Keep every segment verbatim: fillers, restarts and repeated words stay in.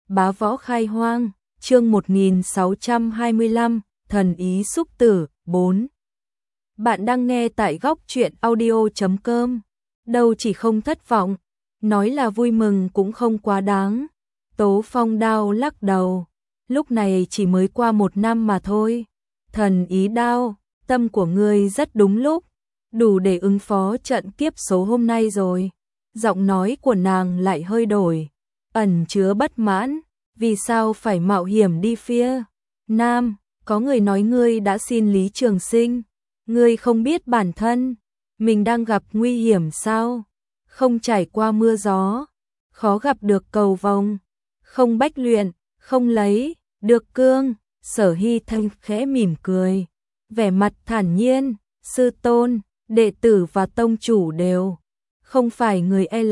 Bá võ khai hoang, chương một nghìn sáu trăm hai mươi lăm, thần ý xúc tử, bốn. Bạn đang nghe tại góc truyện audio chấm com. Đâu chỉ không thất vọng, nói là vui mừng cũng không quá đáng. Tố Phong Đao lắc đầu, lúc này chỉ mới qua một năm mà thôi. Thần ý đao, tâm của ngươi rất đúng lúc, đủ để ứng phó trận kiếp số hôm nay rồi. Giọng nói của nàng lại hơi đổi, ẩn chứa bất mãn. Vì sao phải mạo hiểm đi phía Nam? Có người nói ngươi đã xin Lý Trường Sinh, ngươi không biết bản thân mình đang gặp nguy hiểm sao? Không trải qua mưa gió, khó gặp được cầu vồng, không bách luyện, không lấy được cương. Sở Hy Thanh khẽ mỉm cười, vẻ mặt thản nhiên. Sư tôn, đệ tử và tông chủ đều không phải người L,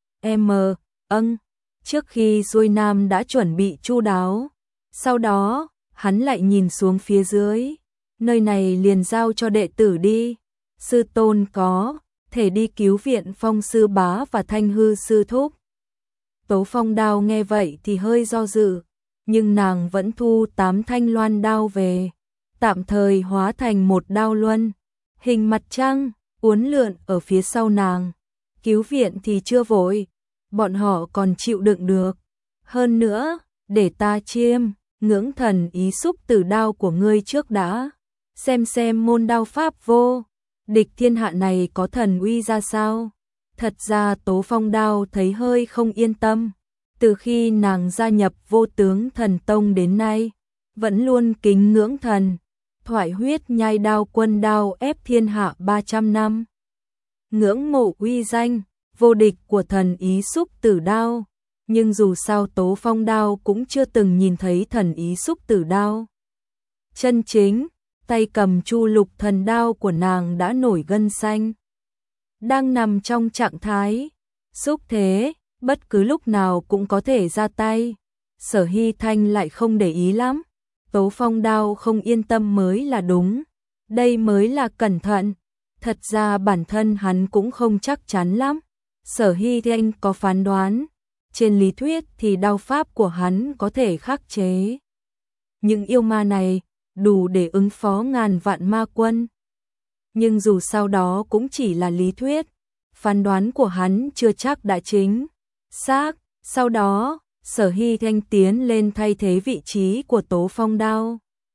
M, âng. Trước khi xuôi nam đã chuẩn bị chu đáo, sau đó hắn lại nhìn xuống phía dưới, nơi này liền giao cho đệ tử đi. Sư tôn có thể đi cứu viện Phong sư bá và Thanh hư sư thúc. Tố Phong Đao nghe vậy thì hơi do dự, nhưng nàng vẫn thu tám thanh loan đao về, tạm thời hóa thành một đao luân, hình mặt trăng, uốn lượn ở phía sau nàng. Cứu viện thì chưa vội, bọn họ còn chịu đựng được. Hơn nữa, để ta chiêm ngưỡng thần ý xúc tử đao của ngươi trước đã, xem xem môn đao pháp vô địch thiên hạ này có thần uy ra sao. Thật ra Tố Phong Đao thấy hơi không yên tâm, từ khi nàng gia nhập Vô Tướng Thần Tông đến nay, vẫn luôn kính ngưỡng thần thoại huyết nhai đao quân đao ép thiên hạ ba trăm năm, ngưỡng mộ uy danh vô địch của thần ý xúc tử đao, nhưng dù sao Tố Phong Đao cũng chưa từng nhìn thấy thần ý xúc tử đao chân chính. Tay cầm chu lục thần đao của nàng đã nổi gân xanh, đang nằm trong trạng thái xúc thế, bất cứ lúc nào cũng có thể ra tay. Sở Hy Thanh lại không để ý lắm, Tố Phong Đao không yên tâm mới là đúng, đây mới là cẩn thận. Thật ra bản thân hắn cũng không chắc chắn lắm. Sở Hy Thanh có phán đoán, trên lý thuyết thì đao pháp của hắn có thể khắc chế những yêu ma này, đủ để ứng phó ngàn vạn ma quân. Nhưng dù sao đó cũng chỉ là lý thuyết, phán đoán của hắn chưa chắc đã chính xác. Sau đó, Sở Hy Thanh tiến lên thay thế vị trí của Tố Phong Đao.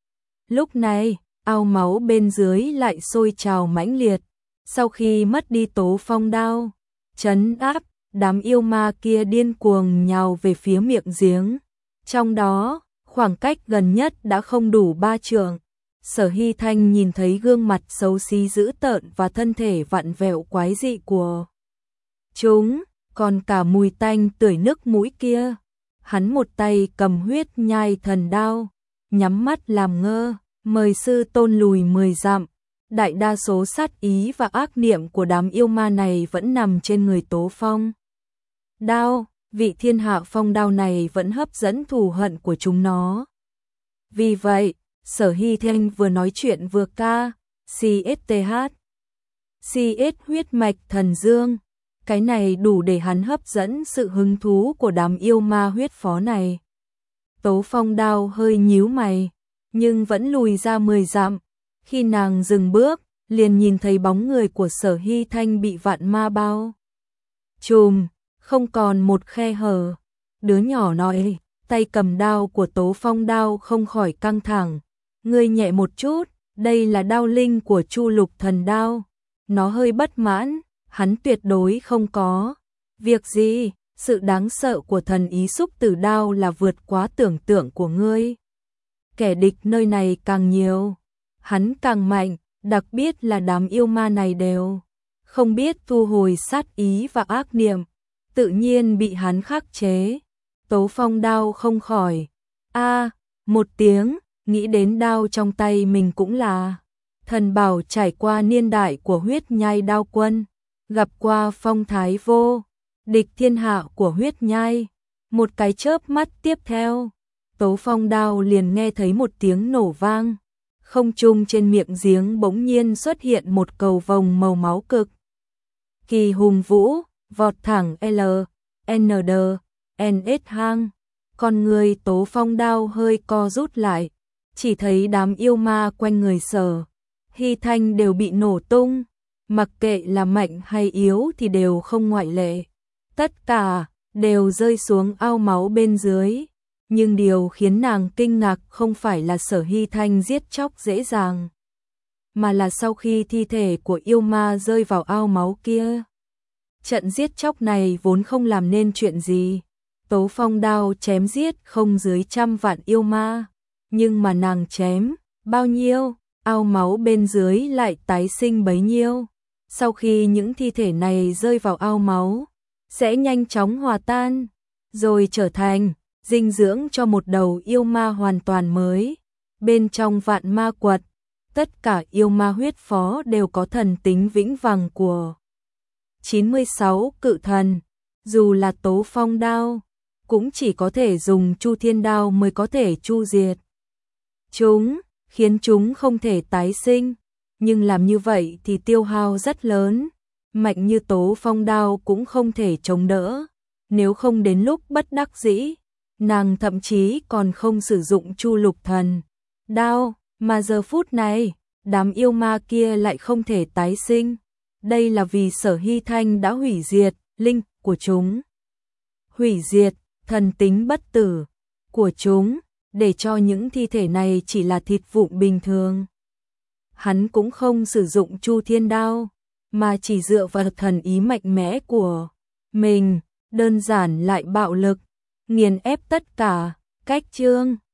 Lúc này, ao máu bên dưới lại sôi trào mãnh liệt. Sau khi mất đi Tố Phong Đao trấn áp, đám yêu ma kia điên cuồng nhào về phía miệng giếng. Trong đó, khoảng cách gần nhất đã không đủ ba trượng. Sở Hy Thanh nhìn thấy gương mặt xấu xí dữ tợn và thân thể vặn vẹo quái dị của chúng, còn cả mùi tanh tưởi nước mũi kia. Hắn một tay cầm huyết nhai thần đao, nhắm mắt làm ngơ, mời sư tôn lùi mười dặm. Đại đa số sát ý và ác niệm của đám yêu ma này vẫn nằm trên người Tố Phong Đao, vị thiên hạ phong đao này vẫn hấp dẫn thù hận của chúng nó. Vì vậy, Sở Hy Thanh vừa nói chuyện vừa ca xê ét tê hát, xê ét huyết mạch thần dương. Cái này đủ để hắn hấp dẫn sự hứng thú của đám yêu ma huyết phó này. Tố Phong Đao hơi nhíu mày, nhưng vẫn lùi ra mười dặm. Khi nàng dừng bước, liền nhìn thấy bóng người của Sở Hy Thanh bị vạn ma bao trùm, không còn một khe hở. Đứa nhỏ nói, tay cầm đao của Tố Phong Đao không khỏi căng thẳng. Ngươi nhẹ một chút, đây là đao linh của chu lục thần đao. Nó hơi bất mãn, hắn tuyệt đối không có việc gì. Sự đáng sợ của thần ý xúc tử đao là vượt quá tưởng tượng của ngươi. Kẻ địch nơi này càng nhiều, hắn càng mạnh, đặc biệt là đám yêu ma này đều không biết thu hồi sát ý và ác niệm, tự nhiên bị hắn khắc chế. Tố Phong Đao không khỏi a một tiếng, nghĩ đến đao trong tay mình cũng là thần bảo trải qua niên đại của huyết nhai đao quân, gặp qua phong thái vô địch thiên hạ của huyết nhai. Một cái chớp mắt tiếp theo, Tố Phong Đao liền nghe thấy một tiếng nổ vang. Không trung trên miệng giếng bỗng nhiên xuất hiện một cầu vồng màu máu cực kỳ hùng vũ, vọt thẳng L, N, D, N S hang. Con người Tố Phong đao hơi co rút lại, chỉ thấy đám yêu ma quanh người Sở Hy Thanh đều bị nổ tung, mặc kệ là mạnh hay yếu thì đều không ngoại lệ. Tất cả đều rơi xuống ao máu bên dưới, nhưng điều khiến nàng kinh ngạc không phải là Sở Hy Thanh giết chóc dễ dàng, mà là sau khi thi thể của yêu ma rơi vào ao máu kia. Trận giết chóc này vốn không làm nên chuyện gì. Tố Phong đao chém giết không dưới trăm vạn yêu ma, nhưng mà nàng chém bao nhiêu, ao máu bên dưới lại tái sinh bấy nhiêu. Sau khi những thi thể này rơi vào ao máu, sẽ nhanh chóng hòa tan, rồi trở thành dinh dưỡng cho một đầu yêu ma hoàn toàn mới. Bên trong vạn ma quật, tất cả yêu ma huyết phó đều có thần tính vĩnh hằng của chín mươi sáu cự thần, dù là Tố Phong đao, cũng chỉ có thể dùng Chu Thiên đao mới có thể chu diệt chúng, khiến chúng không thể tái sinh, nhưng làm như vậy thì tiêu hao rất lớn, mạnh như Tố Phong đao cũng không thể chống đỡ, nếu không đến lúc bất đắc dĩ, nàng thậm chí còn không sử dụng Chu Lục Thần đao, mà giờ phút này, đám yêu ma kia lại không thể tái sinh. Đây là vì Sở Hy Thanh đã hủy diệt linh của chúng, hủy diệt thần tính bất tử của chúng, để cho những thi thể này chỉ là thịt vụn bình thường. Hắn cũng không sử dụng Chu Thiên đao, mà chỉ dựa vào thần ý mạnh mẽ của mình, đơn giản lại bạo lực, nghiền ép tất cả. Cách chương